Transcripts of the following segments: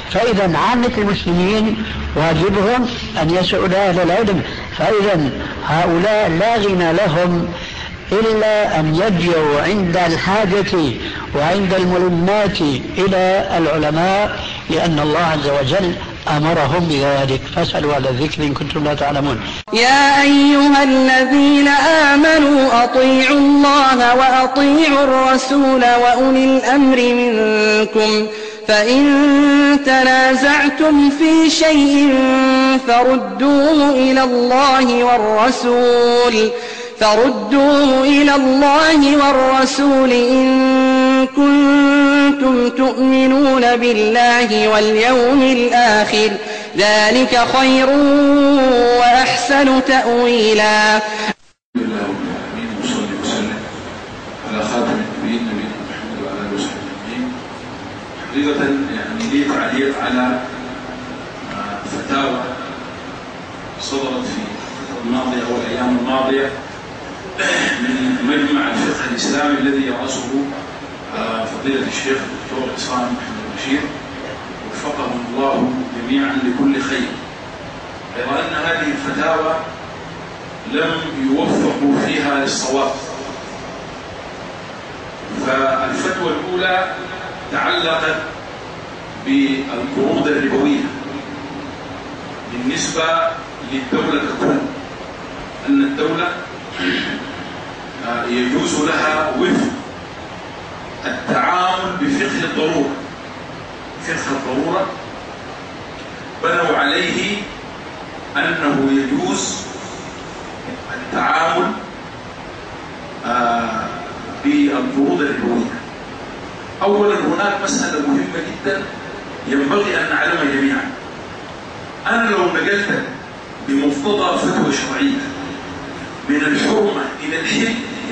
فإذا عامة المسلمين واجبهم أن يسألوا أهل العلم. فإذا هؤلاء لا غنى لهم إلا أن يلجأوا عند الحاجة وعند الملمات إلى العلماء، لأن الله عز وجل أمرهم بذلك. فاسألوا على الذكر إن كنتم لا تعلمون. يا أيها الذين آمنوا أطيعوا الله وأطيعوا الرسول وأولي الأمر منكم، فإن تنازعتم في شيء فردوه إلى الله والرسول إن كنتم تؤمنون بالله واليوم الآخر، ذلك خير وأحسن تأويلا. وصلي وسلم على خاتم النبيين نبينا محمد وعلى آله وصحبه أجمعين. حقيقة يعني لي تعليق على فتاوى صدرت في الماضية أو الأيام الماضية من مجمع الفقه الإسلامي الذي يرأسه فضيلة الشيخ الدكتور عصام محمد بشير وفقهم الله جميعا لكل خير، غير أن هذه الفتاوى لم يوفقوا فيها للصواب. فالفتوى الأولى تعلقت بالقروض الربوية بالنسبة للدولة ككل، أن الدولة يجوز لها وفق التعامل بفقه الضرورة. فقه الضرورة بنوا عليه أنه يجوز التعامل بالقروض الربوية. أولا هناك مسألة مهمة جدا ينبغي أن نعلمها جميعا. أنا لو نقلت بمقتضى فتوى شرعية من الحرمة إلى الحل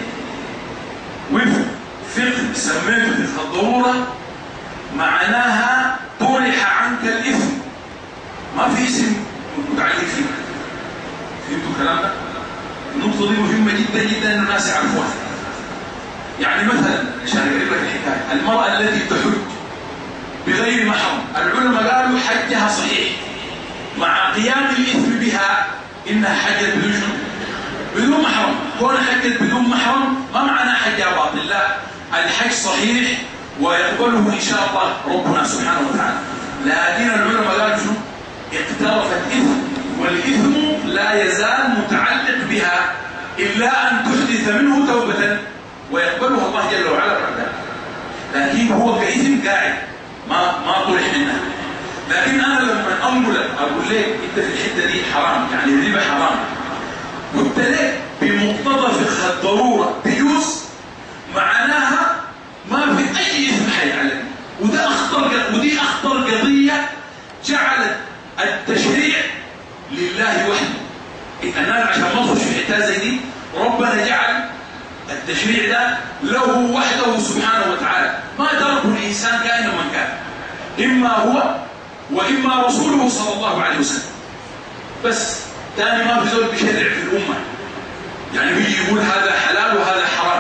وفق فقه سميته فقه الضرورة، معناها طرح عنك الإثم، ما في اسم متعلق فيه. فهمتوا الكلام ده؟ النقطة دي مهمة جدا جدا أن الناس يعرفوها. يعني مثلا عشان أقرب لك الحكاية، المرأة التي تحج بغير محرم، العلماء قالوا حجها صحيح مع قيام الإثم بها إنها حجت بدون محرم. كون حجت بدون محرم ما معناه حجها باطل، لا، الحج صحيح ويقبله إن شاء الله ربنا سبحانه وتعالى. لكن العلماء قالوا شنو؟ اقترفت إثم، والإثم لا يزال متعلق بها إلا أن تحدث منه توبة ويقبلها الله جل وعلا بعد ذلك. لكن هو كإثم قاعد ما طرح منها. لكن أنا لما أقول لك أنت في الحتة دي حرام، يعني الربا حرام، قلت لك بمقتضى فقه الضرورة تجوز، معناها ما في أي إثم حيعلم. ودي أخطر قضية جعلت التشريع لله وحده. أنا عشان ما أخش في حتة زي دي، ربنا جعل التشريع ده له وحده سبحانه وتعالى، ما تركه الإنسان كائنا من كان، إما هو وإما رسوله صلى الله عليه وسلم. بس تاني ما في زول بشرع في الأمة، يعني بيجي يقول هذا حلال وهذا حرام.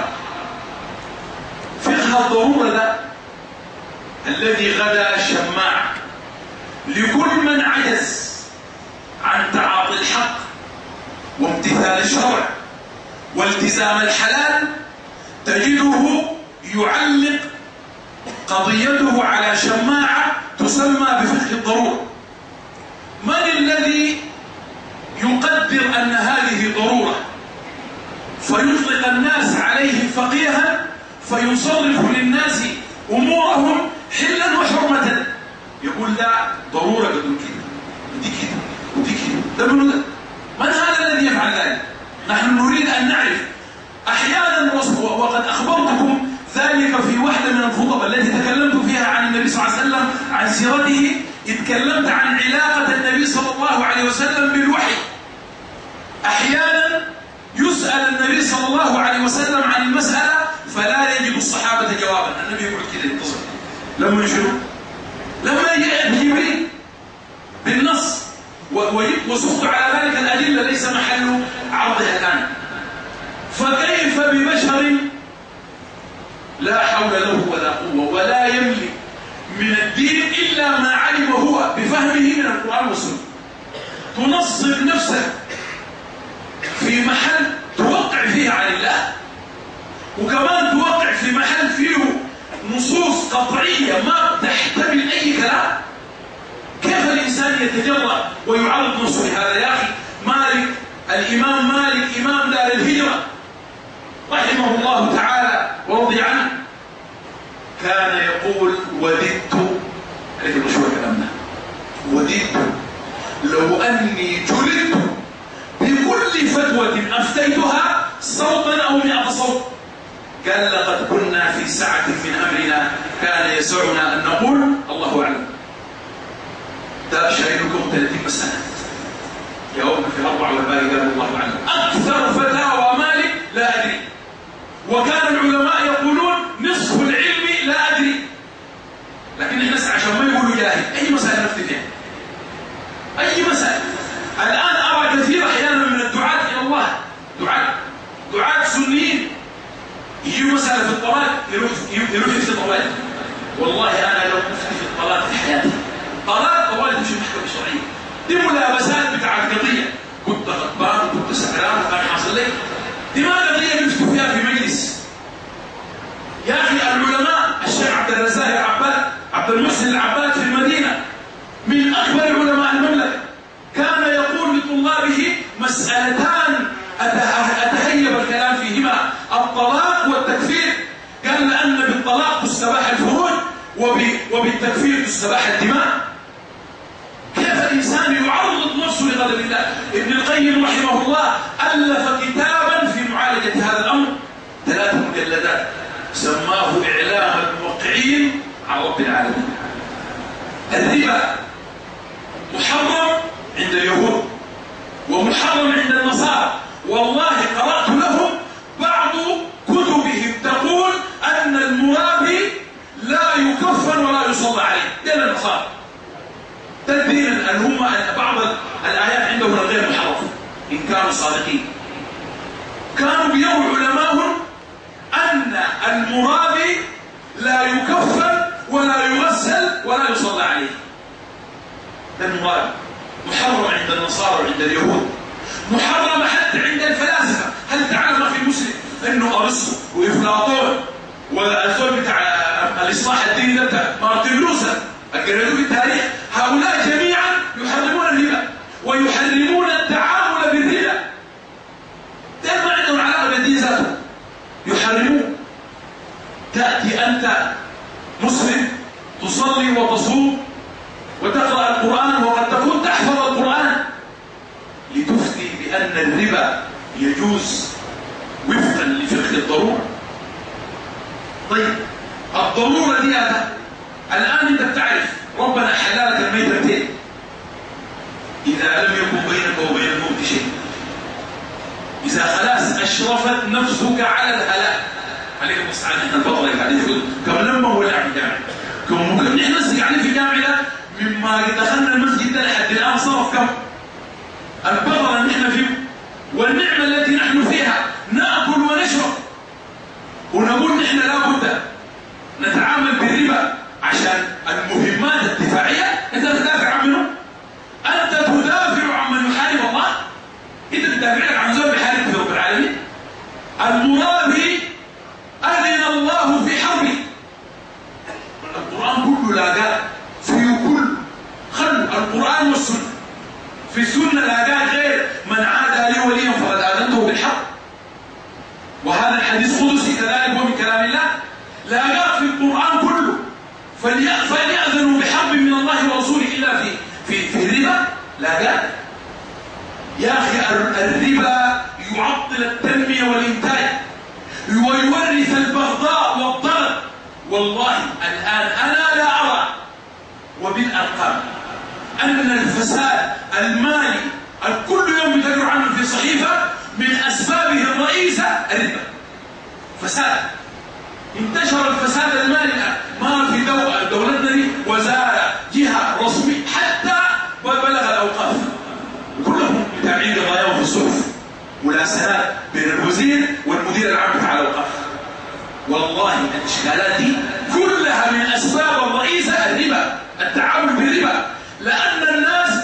فقه الضرورة ده الذي غدا شماع لكل من عجز عن تعاطي الحق وامتثال الشرع والتزام الحلال، تجده يعلق قضيته على شماعة تسمى بفقه الضرورة. من الذي يقدر أن هذه ضرورة فيطلق الناس عليه فقيها فيصرف للناس أمورهم حلا وحرمة؟ يقول لا، ضرورة قدر كده ودي كده ودي كده، ده منه ده. من هذا الذي يفعل ذلك؟ نحن نريد أن نعرف. أحيانا وقد أخبرتكم ذلك في واحدة من الخطب التي تكلمت فيها عن النبي صلى الله عليه وسلم، عن سيرته، اتكلمت عن علاقة النبي صلى الله عليه وسلم بالوحي. أحيانا يسأل النبي صلى الله عليه وسلم عن المسألة فلا يجد الصحابة جوابا، النبي يقول كده ينتصر. لما يشيروا لما يأتي جبريل بالنص وسقط على ذلك الأدلة ليس محل عرضها الآن، فكيف ببشر لا حول له ولا قوة ولا يملك من الدين إلا ما علم هو القرآن والسنة، تنصب نفسك في محل توقع فيه عن الله، وكمان توقع في محل فيه نصوص قطعية ما تحتمل أي كلام. كيف الإنسان يتجرأ ويعرض نفسه لهذا؟ يا أخي مالك، الإمام مالك إمام دار الهجرة رحمه الله تعالى ورضي عنه، كان يقول وددت، عليك المشهور كلامنا، وددت لو أني جلدت بكل فتوى أفتيتها صوتا أو 100 صوت. قال لقد كنا في سعة من أمرنا كان يسعنا أن نقول الله أعلم. ده شاهدكم 30 مسألة يوم في 4 والباقي قال الله أعلم. أكثر فتاوى مالك لا أدري، وكان العلماء يقولون نصف العلم لا أدري، لكن احنا نسعى عشان ما يقولوا جاهل. أي مسألة نفتي فيها، أي مسألة. الآن أرى كثير أحيانا من الدعاة إلى الله، دعاة سنيين يجيوا مسألة في الطلاق يروح يفتي طوالي. والله أنا لو أفتي في الطلاق في حياتي طوالي تمشي المحكمة الشرعية، دي ملابسات بتاع القضية، كنت غضبان وكنت سكران وكان حاصل لي، دي ما قضية نفتوا فيها في مجلس. يا أخي العلماء، الشيخ عبد الرزاق العباد، عبد المحسن العباد في المدينة من أكبر علماء المملكة، كان يقول لطلابه مسألتان أتهيب الكلام فيهما، الطلاق والتكفير. قال لأن بالطلاق تستباح الفروج وبالتكفير تستباح الدماء. كيف الإنسان يعرض نفسه لغضب الله؟ ابن القيم رحمه الله ألف كتابا في معالجة هذا الأمر، 3 مجلدات، سماه إعلام الموقعين عن رب العالمين. الربا محرم عند اليهود ومحرم عند النصارى. والله قرأت لهم بعض كتبهم تقول أن المرابي لا يكفن ولا يصلى عليه، دين النصارى تدبيرا أن هم بعض الآيات عندهم غير محرفة إن كانوا صادقين. كانوا بيروا علماءهم أن المرابي لا يكفن ولا يغسل ولا يصلى عليه. ده المرابي محرم عند النصارى وعند اليهود، محرم حتى عند الفلاسفة. هل تعلم في المسلم أنه أرسطو وإفلاطون والأسول بتاع الإصلاح الديني ده بتاع مارتن لوثر الجريدو بالتاريخ، هؤلاء جميعا يحرمون الربا ويحرمون التعامل بالربا. ده ما عندهم علاقة بالدين ذاته، يحرمون. تأتي أنت مسلم تصلي وتصوم وتقرأ القرآن وقد تكون تحفظ القرآن لتفتي بأن الربا يجوز وفقا لفقه الضرورة. طيب الضرورة دي الآن أنت بتعرف ربنا حلالك الميتتين إذا لم يكن بينك وبين الموت شيء، إذا خلاص أشرفت نفسك على الهلاك. عليك المستعان، احنا الفضل قاعدين في كم لما هو لاعب جامع، كم ممكن نحن نسي قاعدين في جامعة مما دخلنا المسجد ده لحد الآن صرف كم الفضل اللي نحن فيه والنعمة التي نحن فيها، نأكل ونشرب ونقول نحن لا بد نتعامل بالربا عشان المهمات الدفاعية. أنت تدافع عن منه؟ أنت تدافع عن من يحارب الله؟ أنت تدافع لك عن زول بيحارب في رب العالمين؟ المرابي أذن الله في حربه. القرآن كله لاقاه فيه كل خل القرآن والسنة. في السنة لاقاه غير من عادى لي وليا فقد آذنته بالحرب، وهذا الحديث قدسي كذلك ومن كلام الله. لاقاه في القرآن كله، فليأذنوا بحرب من الله ورسوله إلا في الربا لاقاه. يا أخي الربا يعطل التنمية والإنتاج ويورث البغضاء والضرر. والله الآن أنا لا أرى وبالأرقام أن الفساد المالي الكل يوم يتكلم عنه في صحيفة من أسبابه الرئيسة الربا. فساد، انتشر الفساد المالي الآن، ما في دولتنا دي وزارة جهة رسمية حتى بلغ الأوقاف كلهم متابعين قضاياهم في الصحف ولاسنات بين الوزير والمدير العام بتاع الأوقاف. والله الإشكالات دي كلها من أسباب الرئيسة الربا، التعامل بالربا، لأن الناس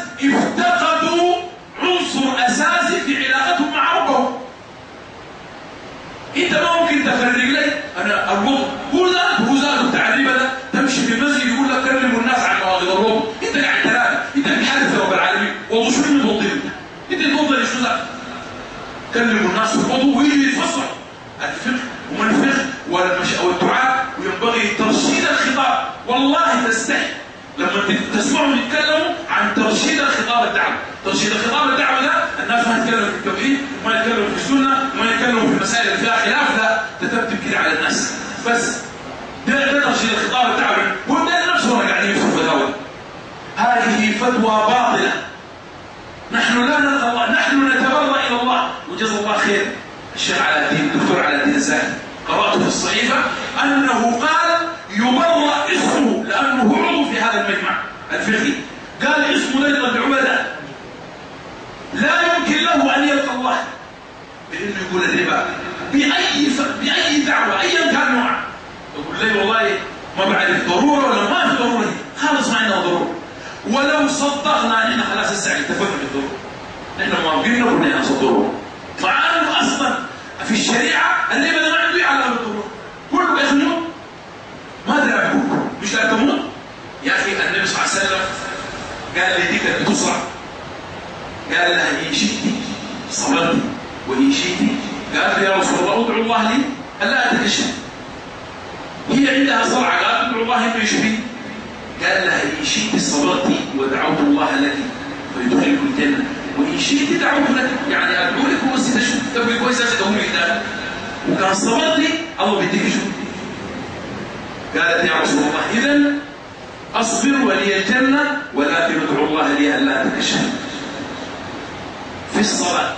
يضربه، انت قاعد تراقب، انت بتحارب في رب العالمين، والله شو اللي بتوضي انت تفضل شو ذا؟ كلموا الناس في الوضوء ويجي يتفصل الفقه وما الفقه والدعاء، وينبغي ترشيد الخطاب. والله تستحي لما تسمعوا يتكلموا عن ترشيد الخطاب الدعوي. ترشيد الخطاب الدعوي ده الناس ما يتكلموا في التوحيد وما يتكلموا في السنه وما يتكلموا في المسائل اللي فيها خلاف، لا تتبتب كده على الناس بس. ده ترشيد الخطاب الدعوي، وده نفسه قاعدين يفتوا فتاوى. هذه فتوى باطله. نحن لا نلقى الله، نحن نتبرأ الى الله، وجزا الله خير الشيخ علاء الدين الدكتور علاء الدين الزاهد، قرأت في الصحيفه انه قال يبرأ اسمه لانه عضو في هذا المجمع الفقهي، قال اسمه لجنة العبداء لا يمكن له ان يلقى الله بانه يقول الربا باي دعوه ايا كان نوعها. يقول لي والله ما بعرف ضروره ولا ما في ضروره، خالص ما عندنا ضروره، ولو صدقنا نحن خلاص الساعه اتفقنا بالضروره، نحن موافقين نقول نحن صدقوا، مع انه اصلا في الشريعه الربا ده ما عنده يعلق بالضروره، كله يخنق ما ادري اقول مش لا تموت. يا اخي النبي صلى الله عليه وسلم قال لي دي كانت بتسرع، قال لها ان شئت صبرت وان شئت، قال يا رسول الله ادعو الله لي الا اتكشف، هي عندها صرعه قالت ادعو الله انه يشفي، قال لها ان شئت صبرت ودعوت الله لك فيدخلك الجنه وان شئت دعوت لك، يعني ادعو لك بس تشوف تبقى كويسه تقوم قدامك، وكان صبرت لي الله بيديك شو. قالت يا رسول الله اذا اصبر ولي الجنه ولكن ادعو الله لي الا اتكشف في الصلاه.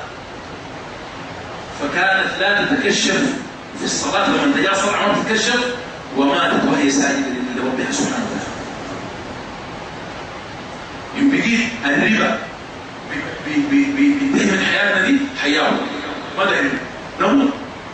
فكانت لا تتكشف في الصلاه، لما جاء صرع ما تتكشف، وماتت وهي ساجده لربها سبحانه وتعالى. ينبغي الربا بينتهي من حياتنا دي حياه ماذا نموت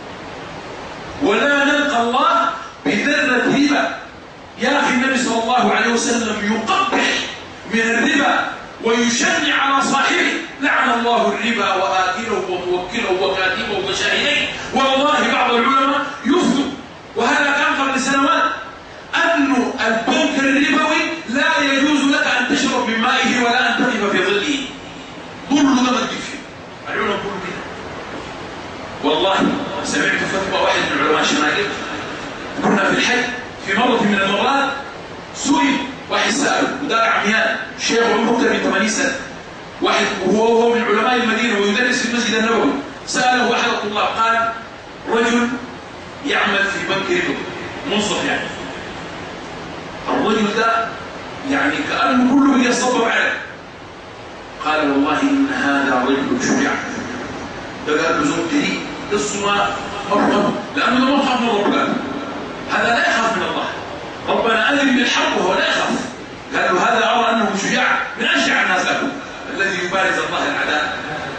ولا نلقى الله بذره ربا. يا اخي النبي صلى الله عليه وسلم يقبح من الربا ويشنع على صاحبه، لعن الله الربا واكله وموكله وكاتبه وشاهديه. والله بعض العلماء يفتوا، وهذا كان قبل سنوات، أن البنك الربوي لا يجوز لك أن تشرب من مائه ولا أن تقف في ظله. ظل ده ما تجيب فيه العلماء كله كده. والله سمعت فتوى واحد من علماء الشمالية، كنا في الحج في مرة من المرات، سئل واحد سأله ودار عميان شيخ عمره أكثر من 80 سنة، واحد وهو من علماء المدينة ويدرس في المسجد النبوي، سأله أحد الطلاب قال رجل يعمل في بنك ربوي موظف، يعني الرجل ده يعني كأنه كله بيصبر عليه، قال والله إن هذا رجل شجاع، ده قال له زوجتي الصلاة مرحبا، لأنه ده ما خاف من ربنا، هذا لا يخاف من الله، ربنا أذن بالحق وهو لا يخاف. قال له هذا أرى أنه شجاع من أشجع الناس له الذي يبارز الله العداء.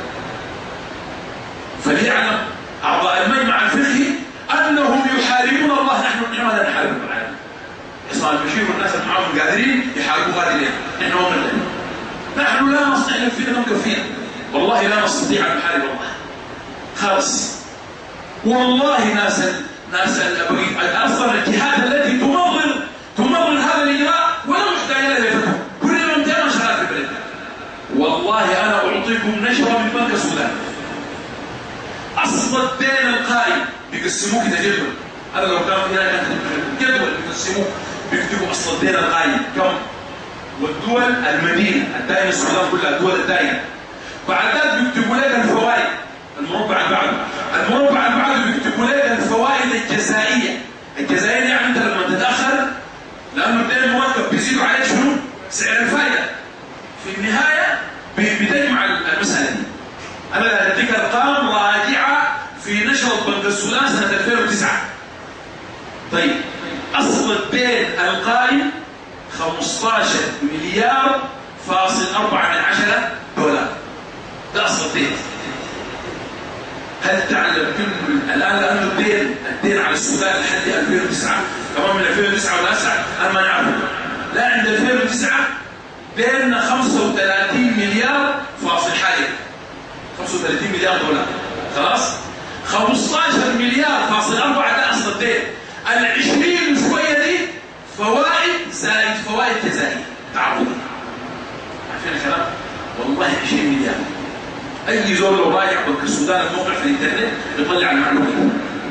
فليعلم أعضاء المجمع الفقهي أنهم يحاربون الله، نحن لا نحارب العالم. اسمع البشير والناس اللي معهم قادرين يحاربوا هذه الأيام، نحن هم الذين نحن لا نستطيع فينا مكفينا، والله لا نستطيع أن نحارب الله خالص. والله ناس أصلا الجهات التي تمرر هذا الإجراء ولا محتاجة لها لفتح كل يوم جاء شغال في البلد. والله أنا أعطيكم نشرة من بنك السودان، أصل الدين القائم بيقسموه كده جدول، أنا لو كان في هذا جدول بيقسموه بيكتبوا أصل الدين القائم كم، والدول المدينة الدائنة السودان كلها الدول الدائنة، بعد ذلك بيكتبوا لك الفوائد المربع البعض، المربع البعض بيكتبوا لك الفوائد الجزائية يعني أنت لما تتأخر لأنه الدين المركب بيزيدوا عليه شنو؟ سعر الفائدة. في النهاية بتجمع المسألة دي. أنا هديك أرقام راجعة في نشرة بنك السودان سنة 2009. طيب أصل الدين القائم 15 مليار فاصل 4 دولار، ده أصل الدين. هل تعلم كل الآن لأنه الدين على السودان لحد 2009 كمان من 2009 ولا أسعى أنا ما نعرف، لا عند 2009 ديننا 35 مليار فاصل حاجة، 35 مليار دولار خلاص، 15 مليار فاصل 4 ده أصل الدين، 20 شوية دي فوائد زائد فوائد جزائية تعرض. 20 مليار. اي زول لو راجع بنك السودان الموقع في الانترنت يطلع المعلومه دي.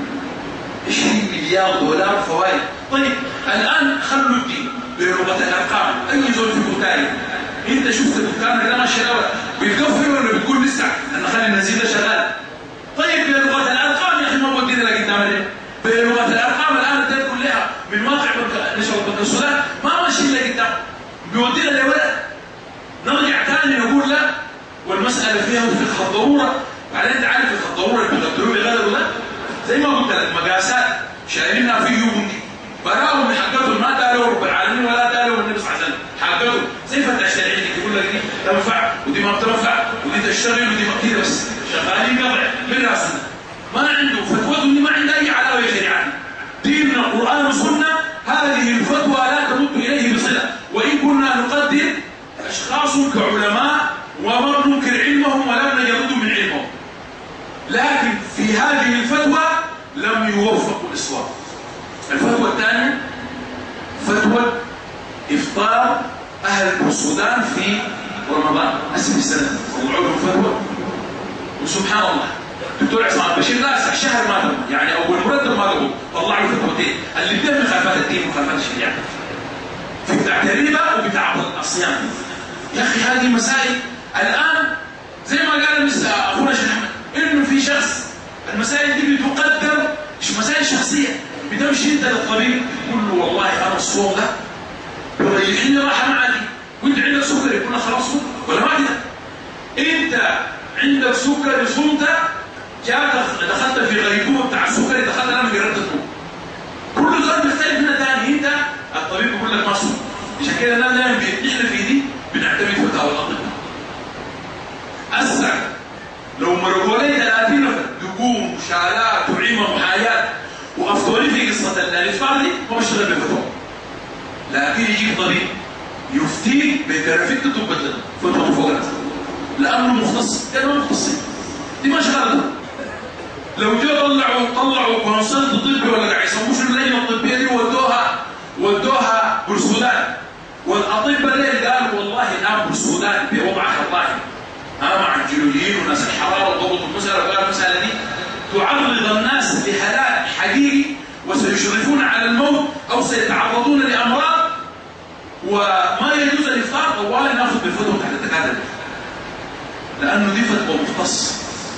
20 مليار دولار فوائد. طيب الان خلوا الدين بلغه الارقام، اي زول في بوتاري انت شفت الدكان ده ماشي بيتقفل ولا بتقول لسه نخلي النزيل ده شغال؟ طيب بلغه الارقام يا اخي ما بودينا لك قدام بلغه الارقام الان الدنيا كلها من واقع نشر بنك السودان ما ماشي الا قدام، بيودينا لولا نرجع ثاني نقول لا والمساله فيها فقه الضروره. بعدين انت عارف فقه الضروره اللي بيقدروا بغدر ده زي ما قلت لك مقاسات شايلينها في يوبني براهم اللي حقتهم ما داروا رب العالمين ولا داروا النبي صلى الله عليه وسلم حقتهم زي فتح الشرعي يقول لك دي تنفع ودي ما بتنفع ودي تشتغل ودي ما كده بس شغالين قطع من راسنا ما عنده فتوى دي ما عندها اي علاوه شريعه. ديننا قران وسنه هذه الفتوى لا تمت اليه بصله وان كنا نقدر اشخاص كعلماء وما ننكر علمهم ولا نجرد من علمهم لكن في هذه الفتوى لم يوفقوا الإصوات. الفتوى الثانية فتوى إفطار أهل السودان في رمضان أسف السنة وضعوا لهم فتوى وسبحان الله دكتور عصام البشير لا شهر ما له يعني أول مرتب ما له طلعوا فتوتين اللي بدهم مخالفات الدين ومخالفات الشريعة في بتاع الربا وبتاع الصيام. يا أخي هذه مسائل الآن زي ما قال أخونا شيخ أحمد إنه في شخص المسائل دي بتقدر مش مسائل شخصية بتمشي انت للطبيب تقول له والله انا الصوم ده وريحني راحه معاك وانت عندك سكر يقول لك خلاص ولا ما كده انت عندك سكر صمت جاء دخلت في غيبوبه بتاع السكر دخلت انا جربت الطب كل ده بيختلف من ثاني انت الطبيب بيقول لك ما صوم عشان كده انا دايما احنا في دي بنعتمد فتاوى الاطباء. اسرع لو مرقوا لي 30 نفر دقوم وشالات وعيمه وحاجات وافضلي في قصه الافطار دي ما بشتغل بالفتوى لكن يجيب طبيب يفتيك بكرافته تطبق لنا فتوى فوق راسه لانه مختص كانوا مختصين دي ما شغلته. لو جاء طلعوا كونسلت طبي ولا قاعد يسووا شنو اللجنه الطبيه دي ودوها بالسودان والاطباء اللي قالوا والله الان بالسودان بوضعها الله مع الجيولوجيين وناس الحراره وضبط المساله وقالوا المساله دي تعرض الناس لهلاك حقيقي وسيشرفون على الموت او سيتعرضون لامراض وما يجوز الافطار طوال ناخذ بالفتوى تحت الدكاتره لانه دي فتوى مختص.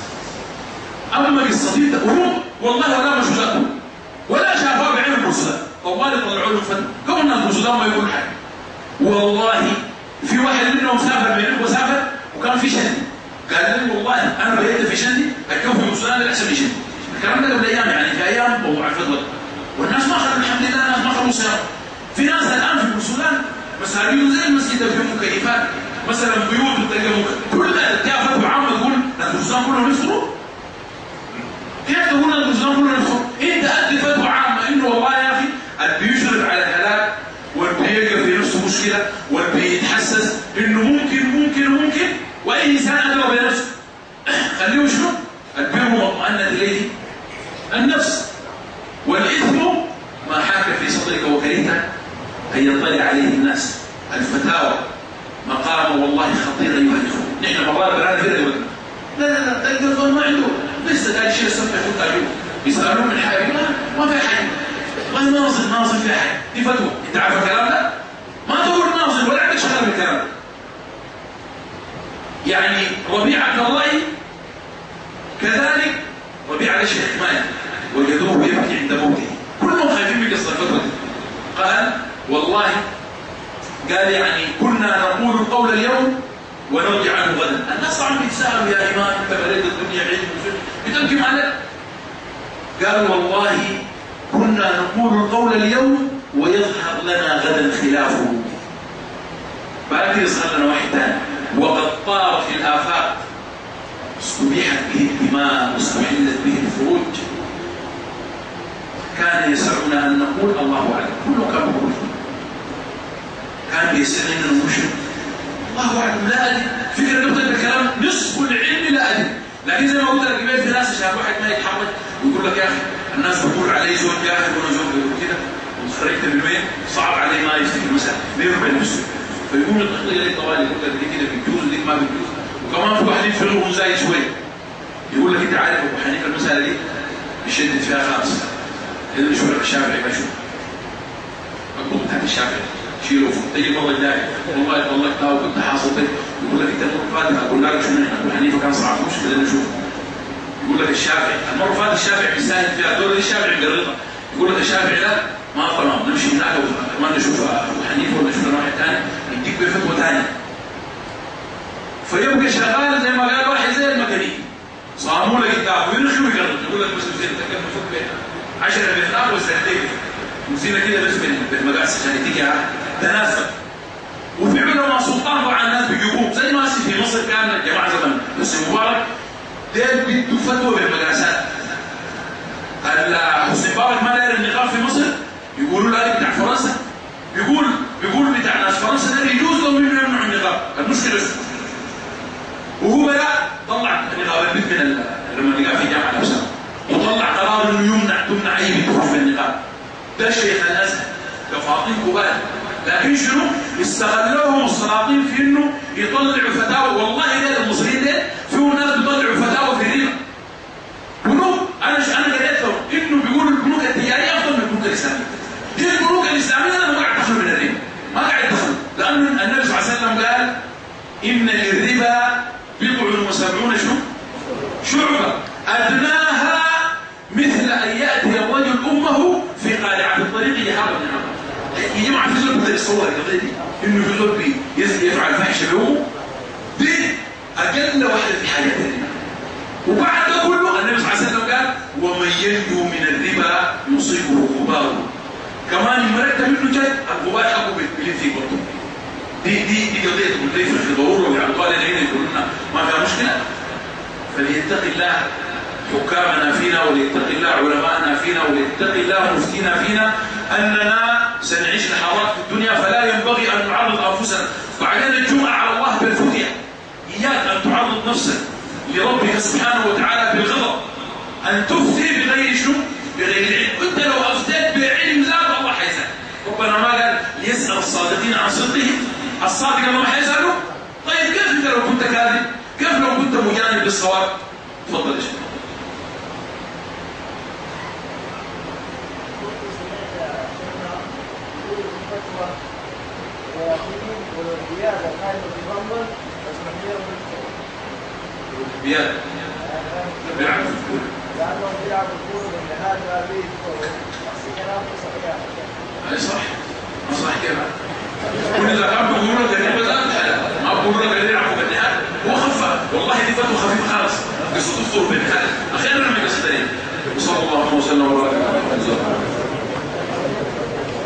اما قصتين تقولون والله ولا مشهد ولا شافوها بعين الرسل طوال يطلعوا له فتوى كون الناس الرسل ما يقول حاجه. والله في واحد منهم سافر من وسافر وكان في شندي قال لي والله انا بقيت في شندي الجو في السودان احسن من شندي. الكلام ده قبل ايام يعني في ايام موضوع الفتوى والناس ما اخذوا الحمد لله الناس ما اخذوا صيام. في ناس الان في السودان مساجد زي المسجد فيه مكيفات مثلا بيوت تلقى كل ده فتوى عامه تقول السودان كله يفطروا كيف تقول السودان كله يفطروا؟ انت ادي فتوى عامه انه والله يا اخي اللي بيشرف على الهلاك واللي بيلقى في نفسه مشكله واللي بيتحسس انه ممكن واي انسان ادرى بنفسه خليه شنو؟ البر مطمئنة اليه النفس والاثم ما حاك في صدرك وكرهت ان يطلع عليه الناس. الفتاوى مقام والله خطير ايها الاخوه. نحن مرات بنادي كده لا الجزء ما عنده لسه قال شيء الصبح يفوت عليه يسالون من حاجه ما في حاجه والله ناظر في حاجه دي فتوى. انت عارف الكلام ده؟ ما تقول ناظر ولا عندك شغله بالكلام ده. يعني ربيعه الله كذلك ربيعه الشيخ حمايه وجدوه يبكي عند موته كلهم خايفين من قصه الفتوى دي. قال والله قال يعني كنا نقول القول اليوم ونرجع عنه غدا. الناس طبعا بيتسالوا يا امام انت بلد الدنيا علم بتبكي معنا. قال والله كنا نقول القول اليوم ويظهر لنا غدا خلافه. بعد كده يظهر لنا واحد ثاني وقد طار في الافاق استبيحت به الدماء واستحلت به الفروج. كان يسعنا ان نقول الله اعلم كله كان يقول كان يسعنا ان نقول الله اعلم لا ادري. فكره نقطه الكلام نصف العلم لا ادري. لكن زي ما قلت لك في ناس عشان واحد ما يتحرك ويقول لك يا اخي الناس بتقول عليه زول جاهل ولا زول كده وخرجت من وين صعب عليه ما يفتكر مثلا بينه وبين نفسه فيقوم يطلق لي طوالي يقول لك دي كده بتجوز ودي ما بتجوز كمان في واحد يفرغهم زايد شوي يقول لك انت عارف ابو حنيفه المساله دي بيشدد فيها خالص. اللي يشوف الشافعي ما يشوف مكتوب تحت الشافعي شيله فوق. تيجي المره الجايه والله لو كنت حاصل بك يقول لك انت المره اللي فاتت اقول لك شو ابو حنيفه كان صعب مش بدنا نشوف. يقول لك الشافعي المره اللي فاتت الشافعي بيساهم فيها دور الشافعي مقرطه. يقول لك الشافعي لا ما تمام نمشي هناك وما نشوف ابو حنيفه ولا نشوف واحد ثاني يديك بفتوى ثانيه. فيبقى شغال زي ما قال واحد زي الميكانيكي صاموا لك الدعم ويرخي ويقرب يقول لك بس زين تكلم فوق بيها 10 بيتناقوا وسنتين وزينه كده بس بالمقاس عشان يديك تناسب. وفي علماء سلطان طبعا الناس بيجيبوه زي ما في مصر كان الجماعه زمان بس مبارك ده بده فتوى بالمقاسات. حسني مبارك ما داير النقاب في مصر يقولوا لا بتاع فرنسا بيقول بتاع ناس فرنسا ده يجوز لهم يمنعوا النقاب. المشكله وهو لا طلع النقاب البنت من لما النقاب في جامعه نفسها وطلع قرار انه تمنع اي بنت تخرج من النقاب. ده شيخ الازهر كفاطين كبار لكن شنو؟ استغلوهم السلاطين في انه يطلعوا فتاوى. والله ده المصريين ده فيهم ناس بيطلعوا فتاوى في الربا. بنوك انا قريتهم انه بيقولوا البنوك التجاريه افضل من البنوك الاسلاميه. دي البنوك الاسلاميه انا ما قاعد ادخل من الربا ما قاعد ادخل لانه النبي صلى الله عليه وسلم قال ان للربا بضع وسبعون شعبة أدناها مثل أن يأتي الرجل أمه في قارعة الطريق يحاول يا جماعة في زول بدأ يتصور القضية دي إنه في زول يفعل فحش بأمه دي أقل واحدة في حياة الربا. وبعد ده كله النبي صلى الله عليه وسلم قال ومن ينجو من الربا يصيبه غبار. كمان مرتب منه جد الغبار حقه باللي في بطنه. دي قضية كلية في ضرورة ويعطوا علينا هنا يقولون لنا ما فيها مشكلة. فليتقي الله حكامنا فينا وليتقي الله علماءنا فينا وليتقي الله مفتينا فينا أننا سنعيش لحظات في الدنيا فلا ينبغي أن نعرض أنفسنا. وبعدين الجمعة على الله بالفتية إياك أن تعرض نفسك لربك سبحانه وتعالى بالغضب أن تفتي بغير شنو؟ بغير علم. أنت لو أفتيت بعلم زاد الله حيسأل. ربنا ما قال يسأل الصادقين عن صدقهم الصادق الله ما حيسأله. طيب كيف انت لو كنت كاذب؟ كيف لو كنت مجانب بالصواب؟ تفضل يا شيخ. البياد بيلعب في الكورة لأنهم بيلعبوا الكورة من هذا بيت كلام صحيح. أي صح ما صح كيف؟ كل إذا كان بيقولوا لك الربا زاد حلال ما بيقولوا لك يلعبوا بالنهاية هو خفة. والله دي فتوى خفيفة خالص قصة تفطر بالنهاية أخيرا من قصة وصلى الله وسلم وبارك على محمد.